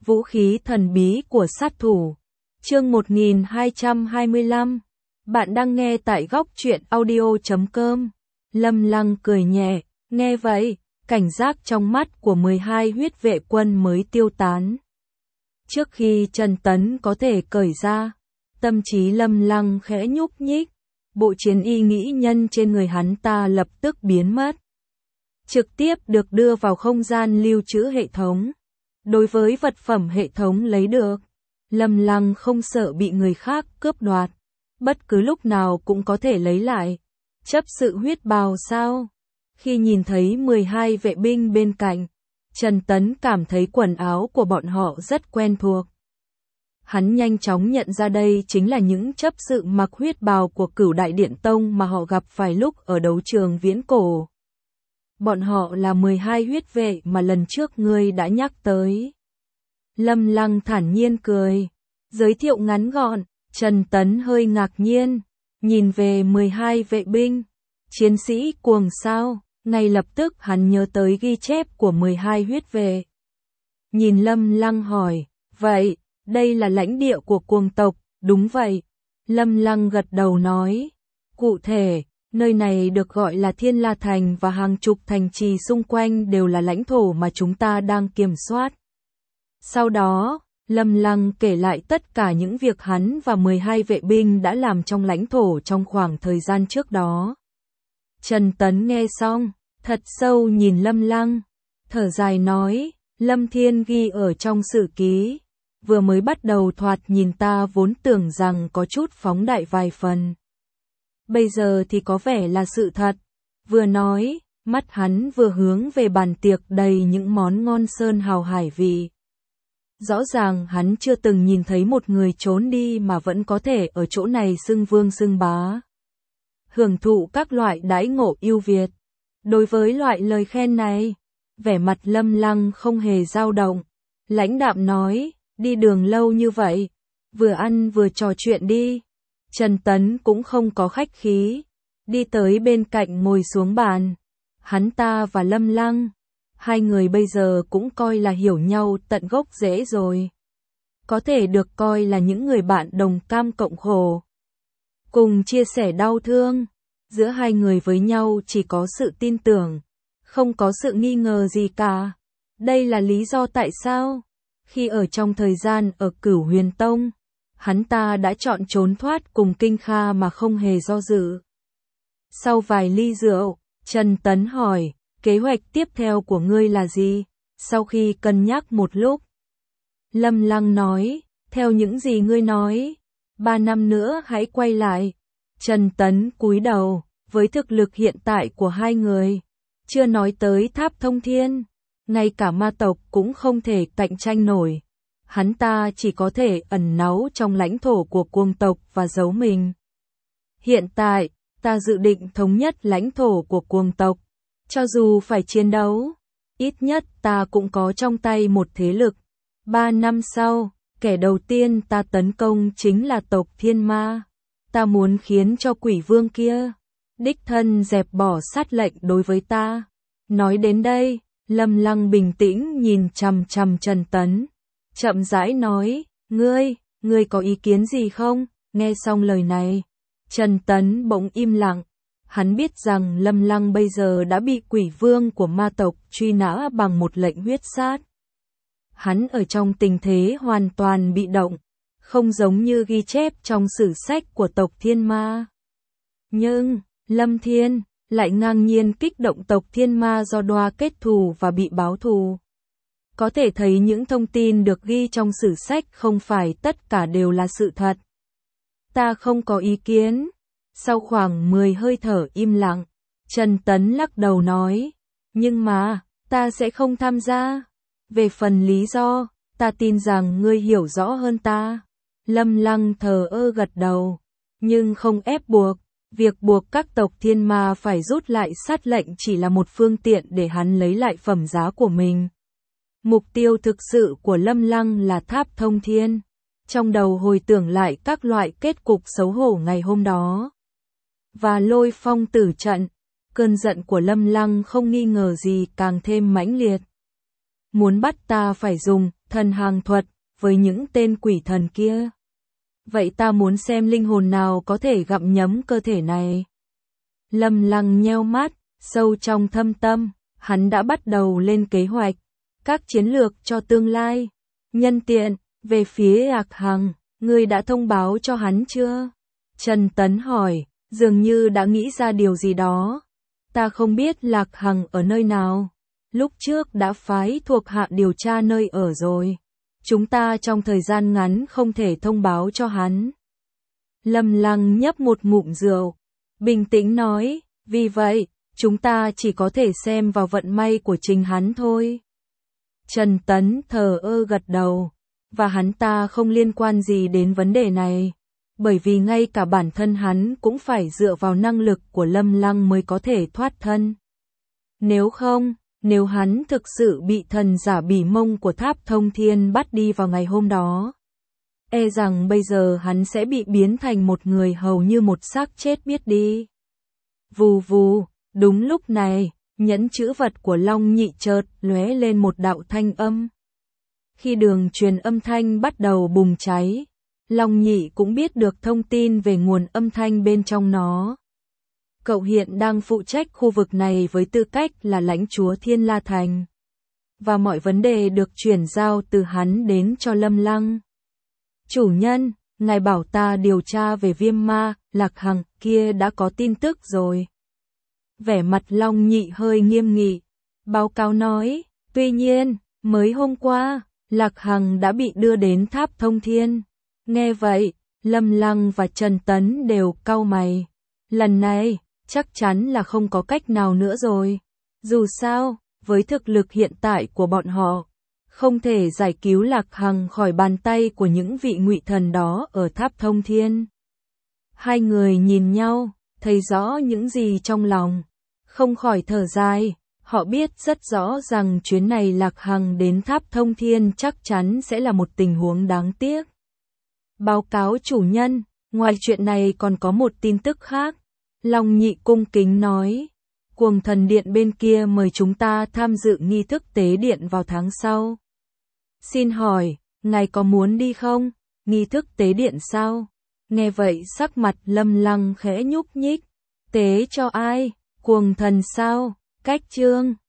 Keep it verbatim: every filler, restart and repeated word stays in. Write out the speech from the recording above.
Vũ khí thần bí của sát thủ. Chương một nghìn hai trăm hai mươi lăm. Bạn đang nghe tại góc truyện audio chấm com. Lâm Lăng cười nhẹ, nghe vậy, cảnh giác trong mắt của mười hai huyết vệ quân mới tiêu tán. Trước khi Trần Tấn có thể cởi ra, tâm trí Lâm Lăng khẽ nhúc nhích, bộ chiến y nghĩ nhân trên người hắn ta lập tức biến mất. Trực tiếp được đưa vào không gian lưu trữ hệ thống. Đối với vật phẩm hệ thống lấy được, Lâm Lăng không sợ bị người khác cướp đoạt, bất cứ lúc nào cũng có thể lấy lại. Chấp sự huyết bào sao? Khi nhìn thấy mười hai vệ binh bên cạnh, Trần Tấn cảm thấy quần áo của bọn họ rất quen thuộc. Hắn nhanh chóng nhận ra đây chính là những chấp sự mặc huyết bào của Cửu Đại Điện Tông mà họ gặp phải lúc ở đấu trường viễn cổ. Bọn họ là mười hai huyết vệ mà lần trước ngươi đã nhắc tới. Lâm Lăng thản nhiên cười, giới thiệu ngắn gọn. Trần Tấn hơi ngạc nhiên, nhìn về mười hai vệ binh, chiến sĩ cuồng sao, ngay lập tức hắn nhớ tới ghi chép của mười hai huyết vệ. Nhìn Lâm Lăng hỏi, vậy, đây là lãnh địa của cuồng tộc, đúng vậy. Lâm Lăng gật đầu nói, cụ thể, nơi này được gọi là Thiên La Thành và hàng chục thành trì xung quanh đều là lãnh thổ mà chúng ta đang kiểm soát. Sau đó, Lâm Lăng kể lại tất cả những việc hắn và mười hai vệ binh đã làm trong lãnh thổ trong khoảng thời gian trước đó. Trần Tấn nghe xong, thật sâu nhìn Lâm Lăng, thở dài nói, Lâm Thiên ghi ở trong sử ký, vừa mới bắt đầu thoạt nhìn ta vốn tưởng rằng có chút phóng đại vài phần. Bây giờ thì có vẻ là sự thật. Vừa nói, mắt hắn vừa hướng về bàn tiệc đầy những món ngon sơn hào hải vị. Rõ ràng hắn chưa từng nhìn thấy một người trốn đi mà vẫn có thể ở chỗ này xưng vương xưng bá. Hưởng thụ các loại đãi ngộ ưu việt. Đối với loại lời khen này, vẻ mặt Lâm Lăng không hề dao động. Lãnh đạm nói, đi đường lâu như vậy, vừa ăn vừa trò chuyện đi. Trần Tấn cũng không có khách khí, đi tới bên cạnh ngồi xuống bàn. Hắn ta và Lâm Lăng, hai người bây giờ cũng coi là hiểu nhau tận gốc rễ rồi. Có thể được coi là những người bạn đồng cam cộng khổ, cùng chia sẻ đau thương. Giữa hai người với nhau chỉ có sự tin tưởng, không có sự nghi ngờ gì cả. Đây là lý do tại sao, khi ở trong thời gian ở Cửu Huyền Tông, hắn ta đã chọn trốn thoát cùng Kinh Kha mà không hề do dự. Sau vài ly rượu, Trần Tấn hỏi, kế hoạch tiếp theo của ngươi là gì? Sau khi cân nhắc một lúc, Lâm Lăng nói, theo những gì ngươi nói, ba năm nữa hãy quay lại. Trần Tấn cúi đầu, với thực lực hiện tại của hai người, chưa nói tới Tháp Thông Thiên, ngay cả ma tộc cũng không thể cạnh tranh nổi. Hắn ta chỉ có thể ẩn náu trong lãnh thổ của cuồng tộc và giấu mình. Hiện tại, ta dự định thống nhất lãnh thổ của cuồng tộc. Cho dù phải chiến đấu, ít nhất ta cũng có trong tay một thế lực. Ba năm sau, kẻ đầu tiên ta tấn công chính là tộc Thiên Ma. Ta muốn khiến cho quỷ vương kia đích thân dẹp bỏ sát lệnh đối với ta. Nói đến đây, Lâm Lăng bình tĩnh nhìn chằm chằm Trần Tấn, chậm rãi nói, ngươi, ngươi có ý kiến gì không? Nghe xong lời này, Trần Tấn bỗng im lặng. Hắn biết rằng Lâm Lăng bây giờ đã bị quỷ vương của ma tộc truy nã bằng một lệnh huyết sát. Hắn ở trong tình thế hoàn toàn bị động, không giống như ghi chép trong sử sách của tộc Thiên Ma. Nhưng, Lâm Thiên lại ngang nhiên kích động tộc Thiên Ma do đoa kết thù và bị báo thù. Có thể thấy những thông tin được ghi trong sử sách không phải tất cả đều là sự thật. Ta không có ý kiến. Sau khoảng mười hơi thở im lặng, Trần Tấn lắc đầu nói, nhưng mà, ta sẽ không tham gia. Về phần lý do, ta tin rằng ngươi hiểu rõ hơn ta. Lâm Lăng thờ ơ gật đầu, nhưng không ép buộc. Việc buộc các tộc Thiên Ma phải rút lại sát lệnh chỉ là một phương tiện để hắn lấy lại phẩm giá của mình. Mục tiêu thực sự của Lâm Lăng là Tháp Thông Thiên. Trong đầu hồi tưởng lại các loại kết cục xấu hổ ngày hôm đó. Và Lôi Phong tử trận, cơn giận của Lâm Lăng không nghi ngờ gì càng thêm mãnh liệt. Muốn bắt ta phải dùng thần hàng thuật với những tên quỷ thần kia. Vậy ta muốn xem linh hồn nào có thể gặm nhấm cơ thể này. Lâm Lăng nheo mắt, sâu trong thâm tâm, hắn đã bắt đầu lên kế hoạch, các chiến lược cho tương lai. Nhân tiện, về phía Lạc Hằng, ngươi đã thông báo cho hắn chưa? Trần Tấn hỏi, dường như đã nghĩ ra điều gì đó. Ta không biết Lạc Hằng ở nơi nào. Lúc trước đã phái thuộc hạ điều tra nơi ở rồi. Chúng ta trong thời gian ngắn không thể thông báo cho hắn. Lâm Lăng nhấp một ngụm rượu, bình tĩnh nói, vì vậy, chúng ta chỉ có thể xem vào vận may của chính hắn thôi. Trần Tấn thờ ơ gật đầu, và hắn ta không liên quan gì đến vấn đề này, bởi vì ngay cả bản thân hắn cũng phải dựa vào năng lực của Lâm Lăng mới có thể thoát thân. Nếu không, nếu hắn thực sự bị thần giả bỉ mông của Tháp Thông Thiên bắt đi vào ngày hôm đó, e rằng bây giờ hắn sẽ bị biến thành một người hầu như một xác chết biết đi. Vù vù, đúng lúc này, nhẫn chữ vật của Long Nhị chợt lóe lên một đạo thanh âm. Khi đường truyền âm thanh bắt đầu bùng cháy, Long Nhị cũng biết được thông tin về nguồn âm thanh bên trong nó. Cậu hiện đang phụ trách khu vực này với tư cách là lãnh chúa Thiên La Thành. Và mọi vấn đề được chuyển giao từ hắn đến cho Lâm Lăng. Chủ nhân, ngài bảo ta điều tra về viêm ma, Lạc Hằng kia đã có tin tức rồi. Vẻ mặt Long Nhị hơi nghiêm nghị. Báo cáo nói, tuy nhiên, mới hôm qua, Lạc Hằng đã bị đưa đến Tháp Thông Thiên. Nghe vậy, Lâm Lăng và Trần Tấn đều cau mày. Lần này, chắc chắn là không có cách nào nữa rồi. Dù sao, với thực lực hiện tại của bọn họ, không thể giải cứu Lạc Hằng khỏi bàn tay của những vị ngụy thần đó ở Tháp Thông Thiên. Hai người nhìn nhau, thấy rõ những gì trong lòng, không khỏi thở dài. Họ biết rất rõ rằng chuyến này Lạc Hằng đến Tháp Thông Thiên chắc chắn sẽ là một tình huống đáng tiếc. Báo cáo chủ nhân, ngoài chuyện này còn có một tin tức khác. Long Nhị cung kính nói, Cuồng Thần Điện bên kia mời chúng ta tham dự nghi thức tế điện vào tháng sau. Xin hỏi, ngài có muốn đi không? Nghi thức tế điện sao? Nghe vậy sắc mặt Lâm Lăng khẽ nhúc nhích. Tế cho ai? Cuồng thần sao? Cách chương